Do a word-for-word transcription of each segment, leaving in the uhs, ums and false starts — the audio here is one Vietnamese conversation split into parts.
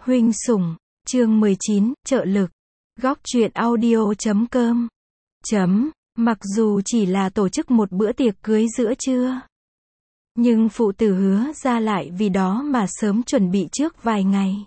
Huynh sủng, chương mười chín, trợ lực. Góc truyện audio chấm com. Chấm, mặc dù chỉ là tổ chức một bữa tiệc cưới giữa trưa, nhưng phụ tử Hứa ra lại vì đó mà sớm chuẩn bị trước vài ngày.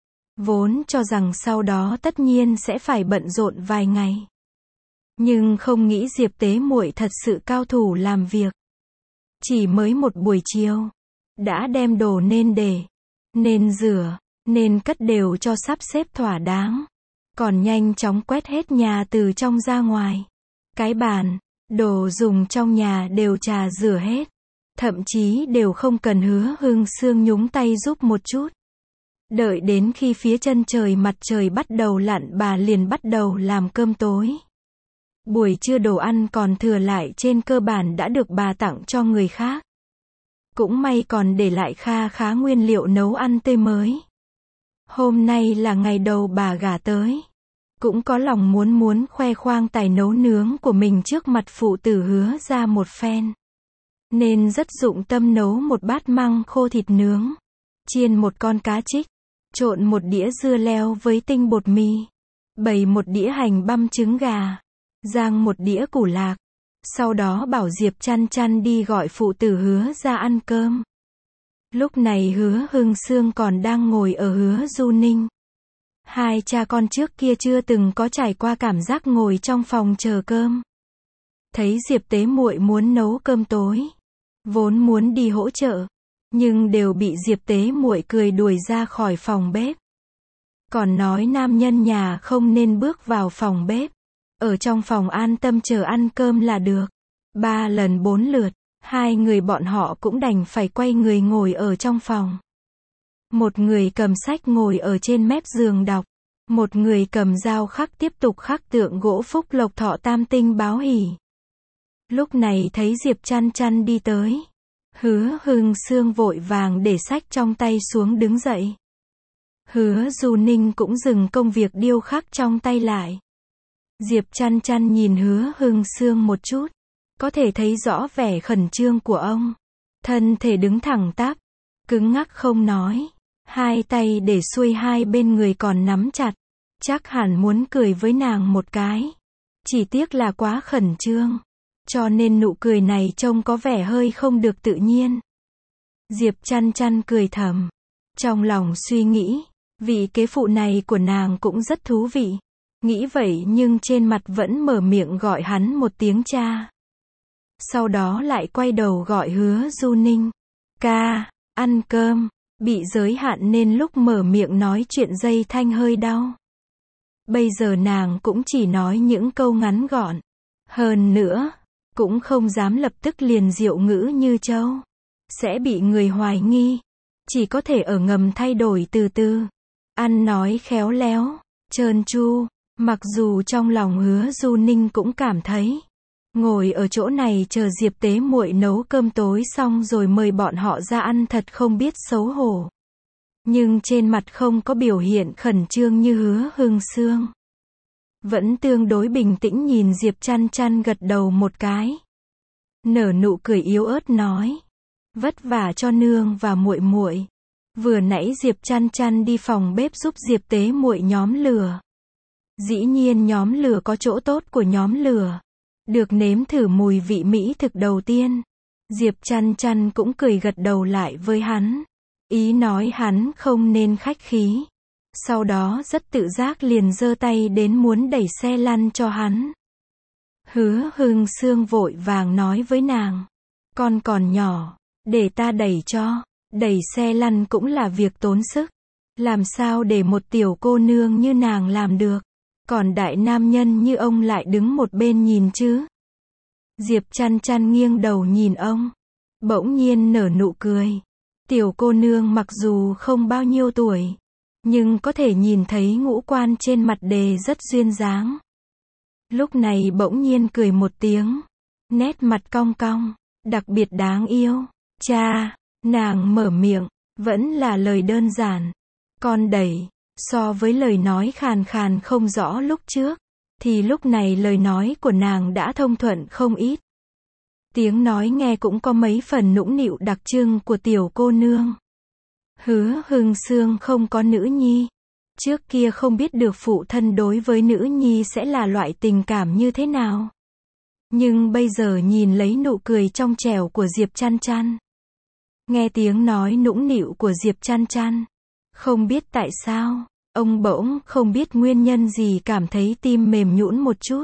Vốn cho rằng sau đó tất nhiên sẽ phải bận rộn vài ngày. Nhưng không nghĩ Diệp Tế Muội thật sự cao thủ làm việc. Chỉ mới một buổi chiều, đã đem đồ nên để, nên rửa, nên cất đều cho sắp xếp thỏa đáng. Còn nhanh chóng quét hết nhà từ trong ra ngoài. Cái bàn, đồ dùng trong nhà đều trà rửa hết. Thậm chí đều không cần Hứa Hưng Sương nhúng tay giúp một chút. Đợi đến khi phía chân trời mặt trời bắt đầu lặn, bà liền bắt đầu làm cơm tối. Buổi trưa đồ ăn còn thừa lại trên cơ bản đã được bà tặng cho người khác. Cũng may còn để lại kha khá nguyên liệu nấu ăn tươi mới. Hôm nay là ngày đầu bà gả tới. Cũng có lòng muốn muốn khoe khoang tài nấu nướng của mình trước mặt phụ tử Hứa ra một phen. Nên rất dụng tâm nấu một bát măng khô thịt nướng. Chiên một con cá trích. Trộn một đĩa dưa leo với tinh bột mì. Bày một đĩa hành băm trứng gà. Rang một đĩa củ lạc. Sau đó bảo Diệp Chăn Chăn đi gọi phụ tử Hứa ra ăn cơm. Lúc này Hứa Hưng Sương còn đang ngồi ở Hứa Du Ninh. Hai cha con trước kia chưa từng có trải qua cảm giác ngồi trong phòng chờ cơm. Thấy Diệp Tế Muội muốn nấu cơm tối, vốn muốn đi hỗ trợ, nhưng đều bị Diệp Tế Muội cười đuổi ra khỏi phòng bếp. Còn nói nam nhân nhà không nên bước vào phòng bếp, ở trong phòng an tâm chờ ăn cơm là được. Ba lần bốn lượt, hai người bọn họ cũng đành phải quay người ngồi ở trong phòng. Một người cầm sách ngồi ở trên mép giường đọc, một người cầm dao khắc tiếp tục khắc tượng gỗ phúc lộc thọ tam tinh báo hỷ. Lúc này thấy Diệp Chăn Chăn đi tới, Hứa Hưng Sương vội vàng để sách trong tay xuống đứng dậy. Hứa Du Ninh cũng dừng công việc điêu khắc trong tay lại. Diệp Chăn Chăn nhìn Hứa Hưng Sương một chút, có thể thấy rõ vẻ khẩn trương của ông. Thân thể đứng thẳng tắp, cứng ngắc không nói, hai tay để xuôi hai bên người còn nắm chặt, chắc hẳn muốn cười với nàng một cái. Chỉ tiếc là quá khẩn trương, cho nên nụ cười này trông có vẻ hơi không được tự nhiên. Diệp Chăn Chăn cười thầm, trong lòng suy nghĩ, vị kế phụ này của nàng cũng rất thú vị. Nghĩ vậy nhưng trên mặt vẫn mở miệng gọi hắn một tiếng cha. Sau đó lại quay đầu gọi Hứa Du Ninh. Ca, ăn cơm. Bị giới hạn nên lúc mở miệng nói chuyện dây thanh hơi đau. Bây giờ nàng cũng chỉ nói những câu ngắn gọn. Hơn nữa, cũng không dám lập tức liền diệu ngữ như trâu. Sẽ bị người hoài nghi. Chỉ có thể ở ngầm thay đổi từ từ. Ăn nói khéo léo, trơn tru. Mặc dù trong lòng Hứa Du Ninh cũng cảm thấy, ngồi ở chỗ này chờ Diệp Tế Muội nấu cơm tối xong rồi mời bọn họ ra ăn thật không biết xấu hổ. Nhưng trên mặt không có biểu hiện khẩn trương như Hứa Hưng Sương. Vẫn tương đối bình tĩnh nhìn Diệp Chăn Chăn gật đầu một cái. Nở nụ cười yếu ớt nói, vất vả cho nương và muội muội. Vừa nãy Diệp Chăn Chăn đi phòng bếp giúp Diệp Tế Muội nhóm lửa. Dĩ nhiên nhóm lửa có chỗ tốt của nhóm lửa. Được nếm thử mùi vị mỹ thực đầu tiên. Diệp Chăn Chăn cũng cười gật đầu lại với hắn. Ý nói hắn không nên khách khí. Sau đó rất tự giác liền giơ tay đến muốn đẩy xe lăn cho hắn. Hứa Hưng Sương vội vàng nói với nàng. Con còn nhỏ, để ta đẩy cho. Đẩy xe lăn cũng là việc tốn sức. Làm sao để một tiểu cô nương như nàng làm được. Còn đại nam nhân như ông lại đứng một bên nhìn chứ. Diệp Chăn Chăn nghiêng đầu nhìn ông. Bỗng nhiên nở nụ cười. Tiểu cô nương mặc dù không bao nhiêu tuổi, nhưng có thể nhìn thấy ngũ quan trên mặt đề rất duyên dáng. Lúc này bỗng nhiên cười một tiếng. Nét mặt cong cong, đặc biệt đáng yêu. Cha, nàng mở miệng, vẫn là lời đơn giản. Con đẩy. So với lời nói khàn khàn không rõ lúc trước, thì lúc này lời nói của nàng đã thông thuận không ít. Tiếng nói nghe cũng có mấy phần nũng nịu đặc trưng của tiểu cô nương. Hứa Hưng Sương không có nữ nhi. Trước kia không biết được phụ thân đối với nữ nhi sẽ là loại tình cảm như thế nào. Nhưng bây giờ nhìn lấy nụ cười trong trẻo của Diệp Chăn Chăn. Nghe tiếng nói nũng nịu của Diệp Chăn Chăn. Không biết tại sao, ông bỗng không biết nguyên nhân gì cảm thấy tim mềm nhũn một chút.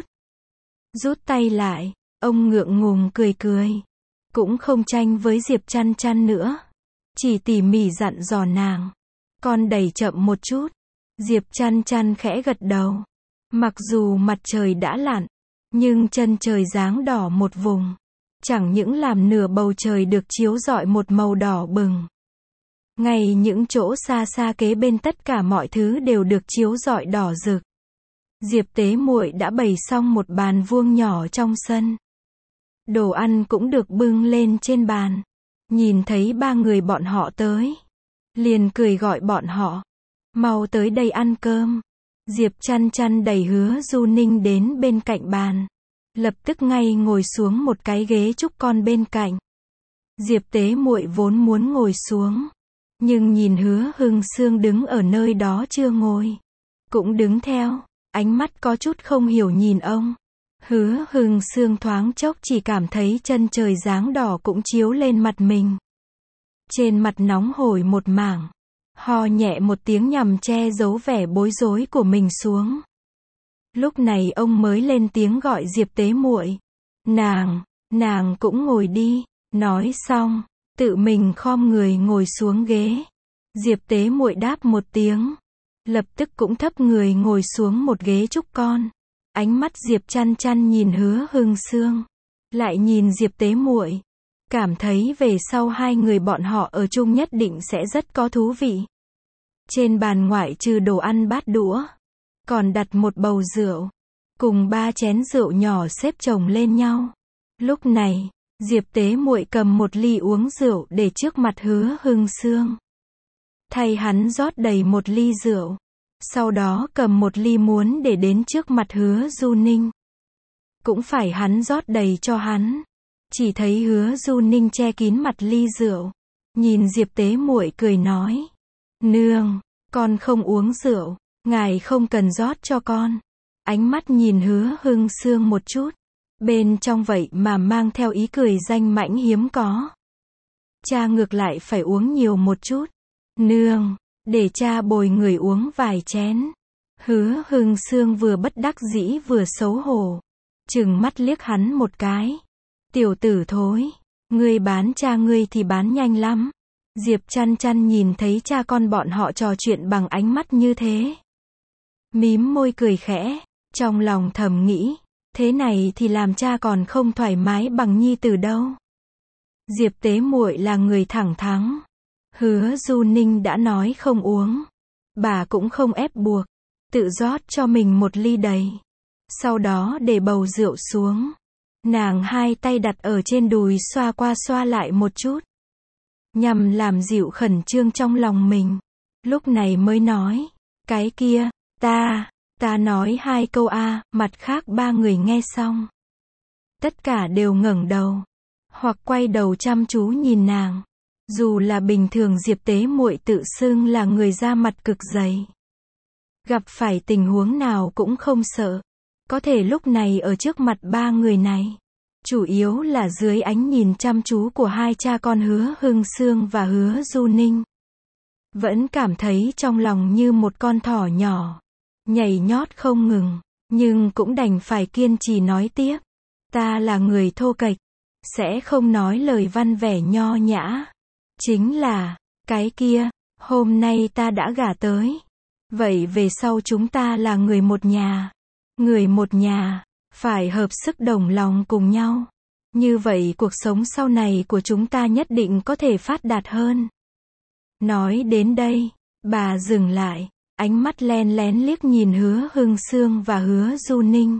Rút tay lại, ông ngượng ngùng cười cười. Cũng không tranh với Diệp Chăn Chăn nữa. Chỉ tỉ mỉ dặn dò nàng. Con đẩy chậm một chút. Diệp Chăn Chăn khẽ gật đầu. Mặc dù mặt trời đã lặn, nhưng chân trời dáng đỏ một vùng. Chẳng những làm nửa bầu trời được chiếu rọi một màu đỏ bừng. Ngay những chỗ xa xa kế bên tất cả mọi thứ đều được chiếu rọi đỏ rực. Diệp Tế Muội đã bày xong một bàn vuông nhỏ trong sân. Đồ ăn cũng được bưng lên trên bàn. Nhìn thấy ba người bọn họ tới, liền cười gọi bọn họ. Mau tới đây ăn cơm. Diệp Chăn Chăn đẩy Hứa Du Ninh đến bên cạnh bàn. Lập tức ngay ngồi xuống một cái ghế trúc con bên cạnh. Diệp Tế Muội vốn muốn ngồi xuống. Nhưng nhìn Hứa Hưng Sương đứng ở nơi đó chưa ngồi. Cũng đứng theo, ánh mắt có chút không hiểu nhìn ông. Hứa Hưng Sương thoáng chốc chỉ cảm thấy chân trời dáng đỏ cũng chiếu lên mặt mình. Trên mặt nóng hổi một mảng. Ho nhẹ một tiếng nhằm che giấu vẻ bối rối của mình xuống. Lúc này ông mới lên tiếng gọi Diệp Tế Muội. Nàng, nàng cũng ngồi đi. Nói xong, tự mình khom người ngồi xuống ghế. Diệp Tế Muội đáp một tiếng. Lập tức cũng thấp người ngồi xuống một ghế trúc con. Ánh mắt Diệp Chăn Chăn nhìn Hứa Hưng Sương. Lại nhìn Diệp Tế Muội. Cảm thấy về sau hai người bọn họ ở chung nhất định sẽ rất có thú vị. Trên bàn ngoại trừ đồ ăn bát đũa, còn đặt một bầu rượu, cùng ba chén rượu nhỏ xếp chồng lên nhau. Lúc này, Diệp Tế Muội cầm một ly uống rượu để trước mặt Hứa Hưng Sương. Thay hắn rót đầy một ly rượu. Sau đó cầm một ly muốn để đến trước mặt Hứa Du Ninh. Cũng phải hắn rót đầy cho hắn. Chỉ thấy Hứa Du Ninh che kín mặt ly rượu. Nhìn Diệp Tế Muội cười nói. Nương, con không uống rượu. Ngài không cần rót cho con. Ánh mắt nhìn Hứa Hưng Sương một chút. Bên trong vậy mà mang theo ý cười danh mãnh hiếm có. Cha ngược lại phải uống nhiều một chút. Nương, để cha bồi người uống vài chén. Hứa Hưng Sương vừa bất đắc dĩ vừa xấu hổ. Trừng mắt liếc hắn một cái. Tiểu tử thối, ngươi bán cha ngươi thì bán nhanh lắm. Diệp Chăn Chăn nhìn thấy cha con bọn họ trò chuyện bằng ánh mắt như thế. Mím môi cười khẽ, trong lòng thầm nghĩ, thế này thì làm cha còn không thoải mái bằng nhi tử đâu. Diệp Tế Muội là người thẳng thắn. Hứa Du Ninh đã nói không uống. Bà cũng không ép buộc. Tự rót cho mình một ly đầy. Sau đó để bầu rượu xuống. Nàng hai tay đặt ở trên đùi xoa qua xoa lại một chút. Nhằm làm dịu khẩn trương trong lòng mình. Lúc này mới nói. Cái kia, ta, ta nói hai câu a, mặt khác ba người nghe xong. Tất cả đều ngẩng đầu. Hoặc quay đầu chăm chú nhìn nàng. Dù là bình thường Diệp Tế Muội tự xưng là người da mặt cực dày. Gặp phải tình huống nào cũng không sợ. Có thể lúc này ở trước mặt ba người này. Chủ yếu là dưới ánh nhìn chăm chú của hai cha con Hứa Hưng Sương và Hứa Du Ninh. Vẫn cảm thấy trong lòng như một con thỏ nhỏ. Nhảy nhót không ngừng. Nhưng cũng đành phải kiên trì nói tiếp. Ta là người thô kệch. Sẽ không nói lời văn vẻ nho nhã. Chính là, cái kia, hôm nay ta đã gả tới. Vậy về sau chúng ta là người một nhà. Người một nhà, phải hợp sức đồng lòng cùng nhau. Như vậy cuộc sống sau này của chúng ta nhất định có thể phát đạt hơn. Nói đến đây, bà dừng lại, ánh mắt len lén liếc nhìn Hứa Hưng Sương và Hứa Du Ninh.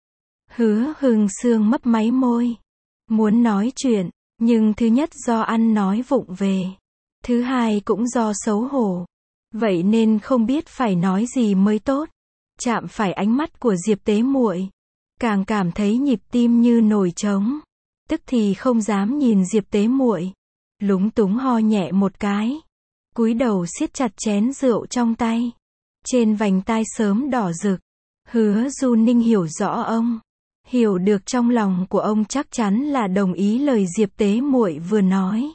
Hứa Hưng Sương mấp máy môi. Muốn nói chuyện. Nhưng thứ nhất do ăn nói vụng về. Thứ hai cũng do xấu hổ. Vậy nên không biết phải nói gì mới tốt. Chạm phải ánh mắt của Diệp Tế Muội. Càng cảm thấy nhịp tim như nổi trống. Tức thì không dám nhìn Diệp Tế Muội. Lúng túng ho nhẹ một cái. cúi đầu siết chặt chén rượu trong tay. Trên vành tai sớm đỏ rực. Hứa Du Ninh hiểu rõ ông. Hiểu được trong lòng của ông chắc chắn là đồng ý lời Diệp Tế Muội vừa nói.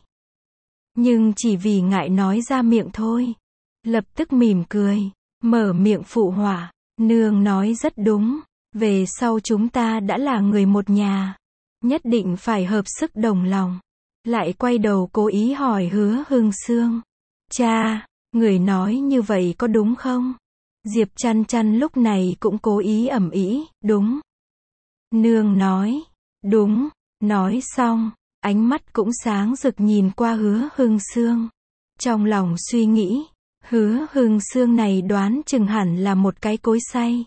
Nhưng chỉ vì ngại nói ra miệng thôi. Lập tức mỉm cười, mở miệng phụ họa. Nương nói rất đúng. Về sau chúng ta đã là người một nhà. Nhất định phải hợp sức đồng lòng. Lại quay đầu cố ý hỏi Hứa Hưng Sương. Cha, người nói như vậy có đúng không? Diệp Chăn Chăn lúc này cũng cố ý ầm ĩ, đúng. Nương nói, đúng, nói xong, ánh mắt cũng sáng rực nhìn qua Hứa Hưng Sương. Trong lòng suy nghĩ, Hứa Hưng Sương này đoán chừng hẳn là một cái cối xay.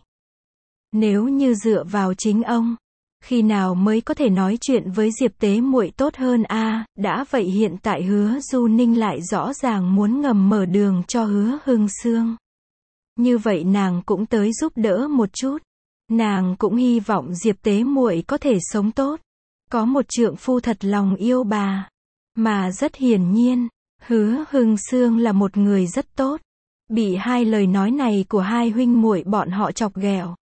Nếu như dựa vào chính ông, khi nào mới có thể nói chuyện với Diệp Tế Muội tốt hơn a? À, đã vậy hiện tại Hứa Du Ninh lại rõ ràng muốn ngầm mở đường cho Hứa Hưng Sương. Như vậy nàng cũng tới giúp đỡ một chút. Nàng cũng hy vọng Diệp Tế Muội có thể sống tốt, có một trượng phu thật lòng yêu bà. Mà rất hiển nhiên, Hứa Hưng Sương là một người rất tốt. Bị hai lời nói này của hai huynh muội bọn họ chọc ghẹo.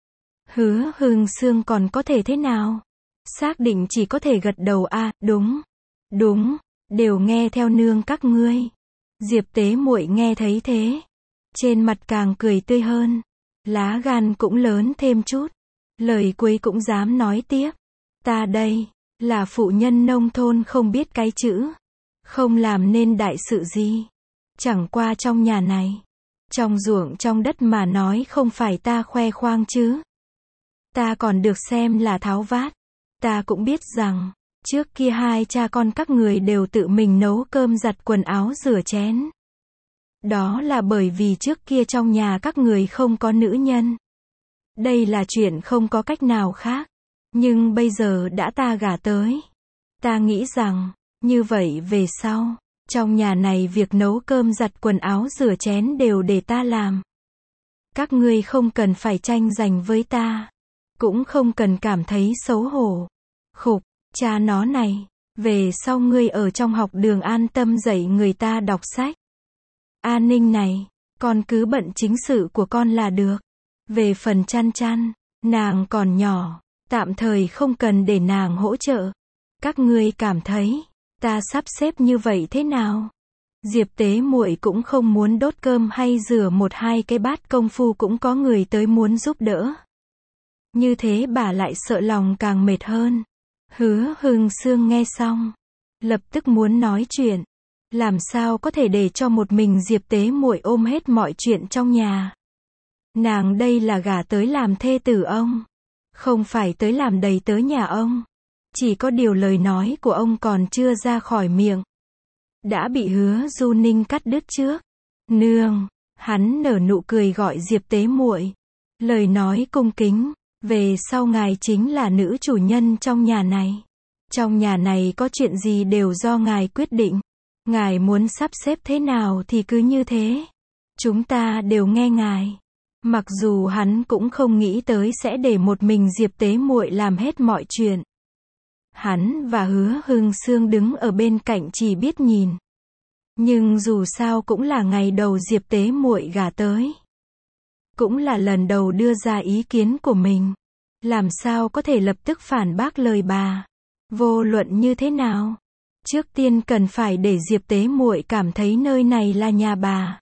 Hứa Hưng Sương còn có thể thế nào? Xác định chỉ có thể gật đầu a, à, đúng, đúng, đều nghe theo nương các ngươi. Diệp Tế Muội nghe thấy thế, trên mặt càng cười tươi hơn, lá gan cũng lớn thêm chút, lời cuối cũng dám nói tiếp. Ta đây, là phụ nhân nông thôn không biết cái chữ, không làm nên đại sự gì. Chẳng qua trong nhà này, trong ruộng trong đất mà nói không phải ta khoe khoang chứ. Ta còn được xem là tháo vát. Ta cũng biết rằng, trước kia hai cha con các người đều tự mình nấu cơm giặt quần áo rửa chén. Đó là bởi vì trước kia trong nhà các người không có nữ nhân. Đây là chuyện không có cách nào khác. Nhưng bây giờ đã ta gả tới. Ta nghĩ rằng, như vậy về sau, trong nhà này việc nấu cơm giặt quần áo rửa chén đều để ta làm. Các ngươi không cần phải tranh giành với ta. Cũng không cần cảm thấy xấu hổ. Khục, cha nó này, về sau ngươi ở trong học đường an tâm dạy người ta đọc sách. An ninh này, con cứ bận chính sự của con là được. Về phần Chăn Chăn, nàng còn nhỏ, tạm thời không cần để nàng hỗ trợ. Các ngươi cảm thấy, ta sắp xếp như vậy thế nào? Diệp Tế Muội cũng không muốn đốt cơm hay rửa một hai cái bát, công phu cũng có người tới muốn giúp đỡ. Như thế bà lại sợ lòng càng mệt hơn. Hứa Hưng Sương nghe xong, lập tức muốn nói chuyện. Làm sao có thể để cho một mình Diệp Tế Muội ôm hết mọi chuyện trong nhà. Nàng đây là gả tới làm thê tử ông, không phải tới làm đầy tớ nhà ông. Chỉ có điều lời nói của ông còn chưa ra khỏi miệng, đã bị Hứa Du Ninh cắt đứt trước. Nương, hắn nở nụ cười gọi Diệp Tế Muội. Lời nói cung kính. Về sau ngài chính là nữ chủ nhân trong nhà này. Trong nhà này có chuyện gì đều do ngài quyết định. Ngài muốn sắp xếp thế nào thì cứ như thế. Chúng ta đều nghe ngài. Mặc dù hắn cũng không nghĩ tới sẽ để một mình Diệp Tế Muội làm hết mọi chuyện. Hắn và Hứa Hưng Sương đứng ở bên cạnh chỉ biết nhìn. Nhưng dù sao cũng là ngày đầu Diệp Tế Muội gả tới. Cũng là lần đầu đưa ra ý kiến của mình. Làm sao có thể lập tức phản bác lời bà. Vô luận như thế nào, trước tiên cần phải để Diệp Tế Muội cảm thấy nơi này là nhà bà.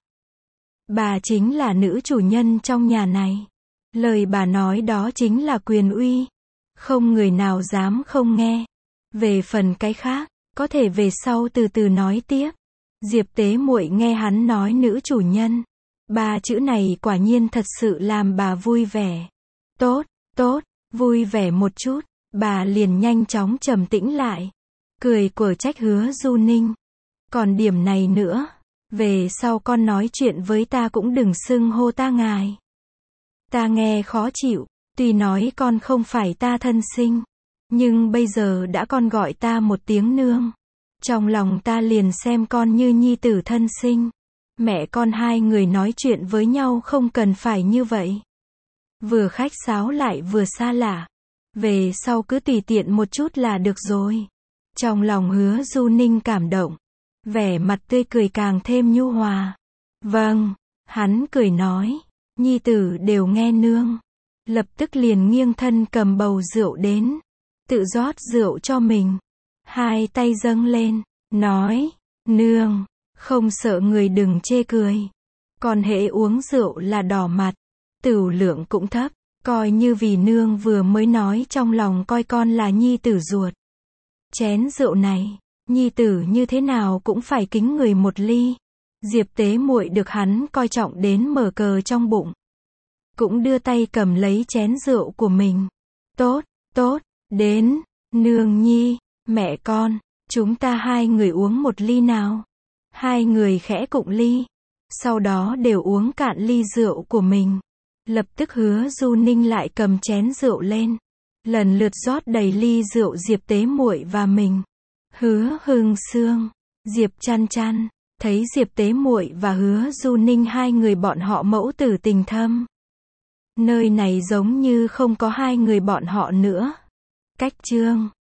Bà chính là nữ chủ nhân trong nhà này. Lời bà nói đó chính là quyền uy. Không người nào dám không nghe. Về phần cái khác, có thể về sau từ từ nói tiếp. Diệp Tế Muội nghe hắn nói nữ chủ nhân. Ba chữ này quả nhiên thật sự làm bà vui vẻ. Tốt, tốt, vui vẻ một chút, bà liền nhanh chóng trầm tĩnh lại. Cười của trách Hứa Du Ninh. Còn điểm này nữa, về sau con nói chuyện với ta cũng đừng xưng hô ta ngài. Ta nghe khó chịu, tuy nói con không phải ta thân sinh, nhưng bây giờ đã con gọi ta một tiếng nương. Trong lòng ta liền xem con như nhi tử thân sinh. Mẹ con hai người nói chuyện với nhau không cần phải như vậy. Vừa khách sáo lại vừa xa lạ. Về sau cứ tùy tiện một chút là được rồi. Trong lòng Hứa Du Ninh cảm động. Vẻ mặt tươi cười càng thêm nhu hòa. Vâng, hắn cười nói. Nhi tử đều nghe nương. Lập tức liền nghiêng thân cầm bầu rượu đến. Tự rót rượu cho mình. Hai tay dâng lên. Nói. Nương. Không sợ người đừng chê cười. Còn hễ uống rượu là đỏ mặt. Tửu lượng cũng thấp. Coi như vì nương vừa mới nói trong lòng coi con là nhi tử ruột. Chén rượu này, nhi tử như thế nào cũng phải kính người một ly. Diệp Tế Muội được hắn coi trọng đến mở cờ trong bụng. Cũng đưa tay cầm lấy chén rượu của mình. Tốt, tốt, đến, nương nhi, mẹ con, chúng ta hai người uống một ly nào. Hai người khẽ cụng ly. Sau đó đều uống cạn ly rượu của mình. Lập tức Hứa Du Ninh lại cầm chén rượu lên. Lần lượt rót đầy ly rượu Diệp Tế Muội và mình. Hứa Hưng Sương, Diệp Chăn Chăn, thấy Diệp Tế Muội và Hứa Du Ninh hai người bọn họ mẫu tử tình thâm. Nơi này giống như không có hai người bọn họ nữa. Cách chương